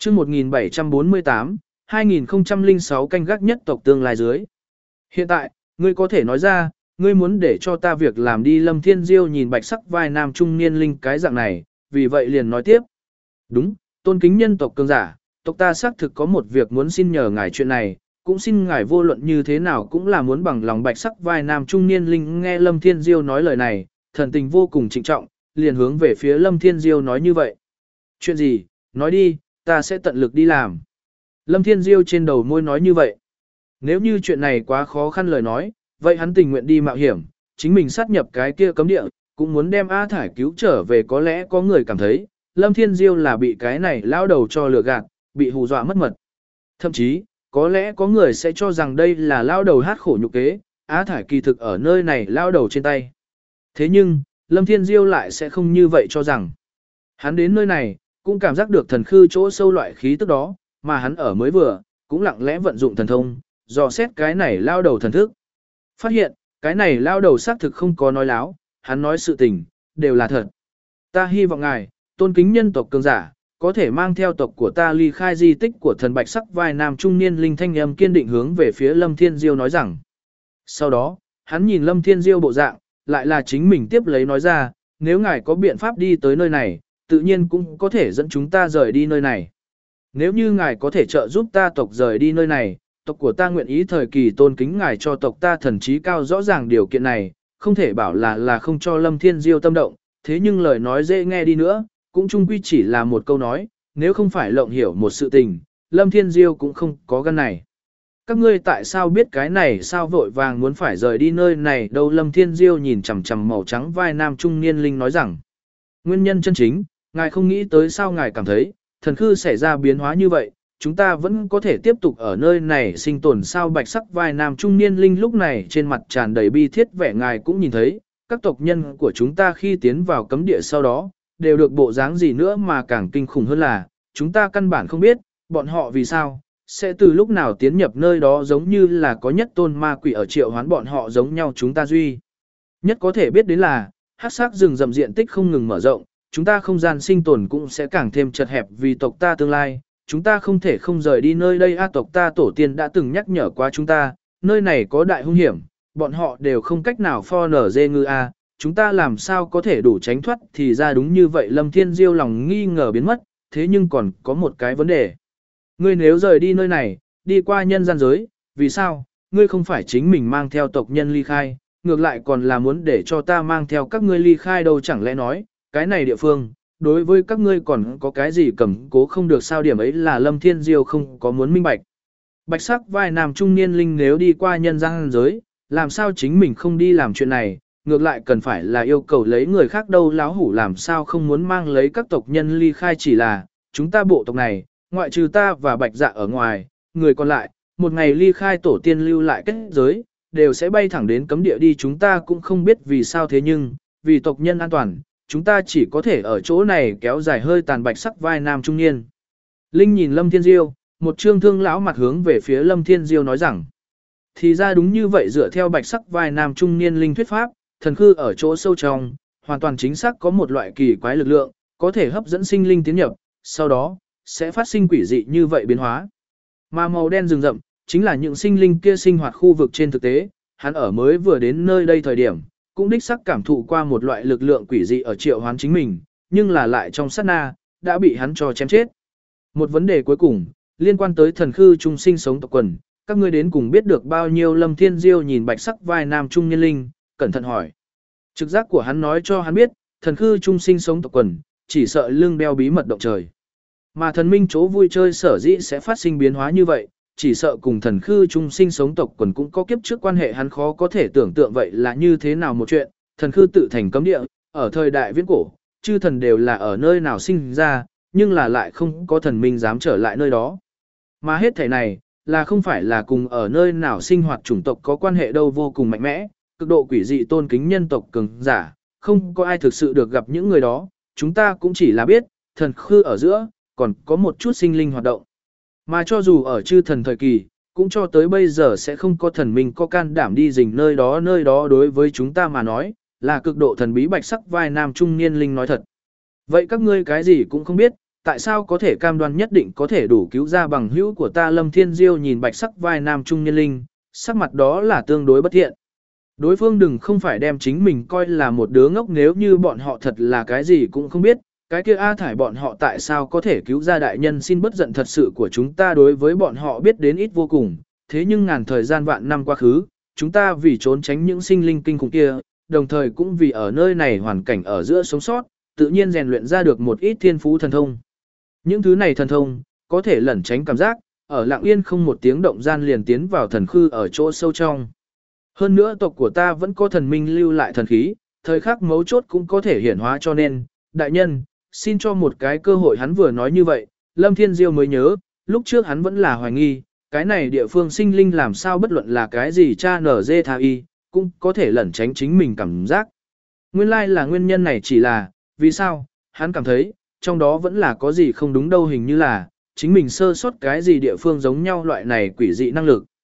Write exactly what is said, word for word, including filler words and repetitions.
chương một nghìn bảy trăm bốn mươi tám, hai nghìn không trăm lẻ sáu canh gác nhất tộc tương lai dưới. Hiện tại, ngươi có thể nói ra, ngươi muốn để cho ta việc làm đi. Lâm Thiên Diêu nhìn bạch sắc vai nam trung niên linh cái dạng này, vì vậy liền nói tiếp. Đúng, tôn kính nhân tộc cường giả, tộc ta xác thực có một việc muốn xin nhờ ngài chuyện này, cũng xin ngài vô luận như thế nào cũng là muốn bằng lòng. Bạch sắc vai nam trung niên linh nghe Lâm Thiên Diêu nói lời này, thần tình vô cùng trịnh trọng, liền hướng về phía Lâm Thiên Diêu nói như vậy. Chuyện gì, nói đi, ta sẽ tận lực đi làm. Lâm Thiên Diêu trên đầu môi nói như vậy. Nếu như chuyện này quá khó khăn lời nói, vậy hắn tình nguyện đi mạo hiểm, chính mình sát nhập cái kia cấm địa, cũng muốn đem A Thải cứu trở về. Có lẽ có người cảm thấy, Lâm Thiên Diêu là bị cái này lao đầu cho lừa gạt, bị hù dọa mất mật. Thậm chí, có lẽ có người sẽ cho rằng đây là lao đầu hát khổ nhục kế, A Thải kỳ thực ở nơi này lao đầu trên tay. Thế nhưng, Lâm Thiên Diêu lại sẽ không như vậy cho rằng. Hắn đến nơi này, cũng cảm giác được thần khư chỗ sâu loại khí tức đó, mà hắn ở mới vừa, cũng lặng lẽ vận dụng thần thông, dò xét cái này lao đầu thần thức. Phát hiện, cái này lao đầu xác thực không có nói láo, hắn nói sự tình, đều là thật. Ta hy vọng ngài, tôn kính nhân tộc cường giả, có thể mang theo tộc của ta ly khai di tích của thần bạch sắc vai nam trung niên linh thanh âm kiên định hướng về phía Lâm Thiên Diêu nói rằng. Sau đó, hắn nhìn Lâm Thiên Diêu bộ dạng, lại là chính mình tiếp lấy nói ra, nếu ngài có biện pháp đi tới nơi này, tự nhiên cũng có thể dẫn chúng ta rời đi nơi này. Nếu như ngài có thể trợ giúp ta tộc rời đi nơi này, tộc của ta nguyện ý thời kỳ tôn kính ngài cho tộc ta thần trí cao. Rõ ràng điều kiện này, không thể bảo là là không cho Lâm Thiên Diêu tâm động, thế nhưng lời nói dễ nghe đi nữa, cũng chung quy chỉ là một câu nói, nếu không phải lộng hiểu một sự tình, Lâm Thiên Diêu cũng không có gan này. Các ngươi tại sao biết cái này, sao vội vàng muốn phải rời đi nơi này đâu? Lâm Thiên Diêu nhìn chằm chằm màu trắng vai nam trung niên linh nói rằng, nguyên nhân chân chính, ngài không nghĩ tới sao? Ngài cảm thấy, thần khư xảy ra biến hóa như vậy, chúng ta vẫn có thể tiếp tục ở nơi này sinh tồn sao? Bạch sắc vai nam trung niên linh lúc này trên mặt tràn đầy bi thiết vẻ. Ngài cũng nhìn thấy, các tộc nhân của chúng ta khi tiến vào cấm địa sau đó, đều được bộ dáng gì nữa, mà càng kinh khủng hơn là, chúng ta căn bản không biết, bọn họ vì sao, sẽ từ lúc nào tiến nhập nơi đó, giống như là có nhất tôn ma quỷ ở triệu hoán bọn họ giống nhau. Chúng ta duy nhất có thể biết đến là, hắc sắc rừng rậm diện tích không ngừng mở rộng, chúng ta không gian sinh tồn cũng sẽ càng thêm chật hẹp. Vì tộc ta tương lai, chúng ta không thể không rời đi nơi đây. A tộc ta tổ tiên đã từng nhắc nhở qua chúng ta, nơi này có đại hung hiểm, bọn họ đều không cách nào pho nở dê ngư a, chúng ta làm sao có thể đủ tránh thoát? Thì ra đúng như vậy. Lâm Thiên Diêu lòng nghi ngờ biến mất, thế nhưng còn có một cái vấn đề. Ngươi nếu rời đi nơi này, đi qua nhân gian giới, vì sao, ngươi không phải chính mình mang theo tộc nhân ly khai, ngược lại còn là muốn để cho ta mang theo các ngươi ly khai đâu? Chẳng lẽ nói, cái này địa phương, đối với các ngươi còn có cái gì cầm cố không được sao? Điểm ấy là Lâm Thiên Diêu không có muốn minh bạch. Bạch sắc vai nam trung niên linh nếu đi qua nhân gian giới, làm sao chính mình không đi làm chuyện này, ngược lại cần phải là yêu cầu lấy người khác đâu? Láo hủ làm sao không muốn mang lấy các tộc nhân ly khai, chỉ là chúng ta bộ tộc này, ngoại trừ ta và bạch dạ ở ngoài, người còn lại, một ngày ly khai tổ tiên lưu lại kết giới, đều sẽ bay thẳng đến cấm địa đi. Chúng ta cũng không biết vì sao, thế nhưng, vì tộc nhân an toàn, chúng ta chỉ có thể ở chỗ này kéo dài hơi tàn. Bạch sắc vai nam trung niên linh nhìn Lâm Thiên Diêu, một trương thương lão mặt hướng về phía Lâm Thiên Diêu nói rằng, thì ra đúng như vậy. Dựa theo bạch sắc vai nam trung niên linh thuyết pháp, thần khư ở chỗ sâu trong, hoàn toàn chính xác có một loại kỳ quái lực lượng, có thể hấp dẫn sinh linh tiến nhập, sau đó, sẽ phát sinh quỷ dị như vậy biến hóa. Mà màu đen rừng rậm, chính là những sinh linh kia sinh hoạt khu vực. Trên thực tế, hắn ở mới vừa đến nơi đây thời điểm, cũng đích xác cảm thụ qua một loại lực lượng quỷ dị ở triệu hoán chính mình, nhưng là lại trong sát na, đã bị hắn cho chém chết. Một vấn đề cuối cùng, liên quan tới thần khư trung sinh sống tộc quần, các ngươi đến cùng biết được bao nhiêu? Lâm Thiên Diêu nhìn bạch sắc vai nam trung niên linh, cẩn thận hỏi. Trực giác của hắn nói cho hắn biết, thần khư trung sinh sống tộc quần, chỉ sợ lưng đeo bí mật động trời. Mà thần minh chỗ vui chơi sở dĩ sẽ phát sinh biến hóa như vậy, chỉ sợ cùng thần khư trung sinh sống tộc quần cũng có kiếp trước quan hệ. Hắn khó có thể tưởng tượng vậy là như thế nào một chuyện. Thần khư tự thành cấm địa, ở thời đại viễn cổ, chư thần đều là ở nơi nào sinh ra, nhưng là lại không có thần minh dám trở lại nơi đó. Mà hết thảy này, là không phải là cùng ở nơi nào sinh hoạt chủng tộc có quan hệ đâu. Vô cùng mạnh mẽ, cực độ quỷ dị tôn kính nhân tộc cường giả, không có ai thực sự được gặp những người đó. Chúng ta cũng chỉ là biết, thần khư ở giữa, còn có một chút sinh linh hoạt động. Mà cho dù ở chư thần thời kỳ, cũng cho tới bây giờ sẽ không có thần minh có can đảm đi rình nơi đó. Nơi đó đối với chúng ta mà nói, là cực độ thần bí. Bạch sắc vai nam trung niên linh nói thật. Vậy các ngươi cái gì cũng không biết, tại sao có thể cam đoan nhất định có thể đủ cứu ra bằng hữu của ta. Lâm Thiên Diêu nhìn bạch sắc vai nam trung niên linh, sắc mặt đó là tương đối bất thiện. Đối phương đừng không phải đem chính mình coi là một đứa ngốc, nếu như bọn họ thật là cái gì cũng không biết, cái kia A Thải bọn họ tại sao có thể cứu ra đại nhân, xin bất giận thật sự của chúng ta đối với bọn họ biết đến ít vô cùng, thế nhưng ngàn thời gian vạn năm quá khứ, chúng ta vì trốn tránh những sinh linh kinh khủng kia, đồng thời cũng vì ở nơi này hoàn cảnh ở giữa sống sót, tự nhiên rèn luyện ra được một ít thiên phú thần thông. Những thứ này thần thông, có thể lẩn tránh cảm giác, ở lặng yên không một tiếng động gian liền tiến vào thần khư ở chỗ sâu trong. Hơn nữa tộc của ta vẫn có thần minh lưu lại thần khí, thời khắc mấu chốt cũng có thể hiển hóa, cho nên, đại nhân, xin cho một cái cơ hội. Hắn vừa nói như vậy, Lâm Thiên Diêu mới nhớ, lúc trước hắn vẫn là hoài nghi, cái này địa phương sinh linh làm sao bất luận là cái gì cha nở dê tha y, cũng có thể lẩn tránh chính mình cảm giác. Nguyên lai là nguyên nhân này, chỉ là, vì sao, hắn cảm thấy, trong đó vẫn là có gì không đúng đâu, hình như là, chính mình sơ sót cái gì địa phương giống nhau loại này quỷ dị năng lực.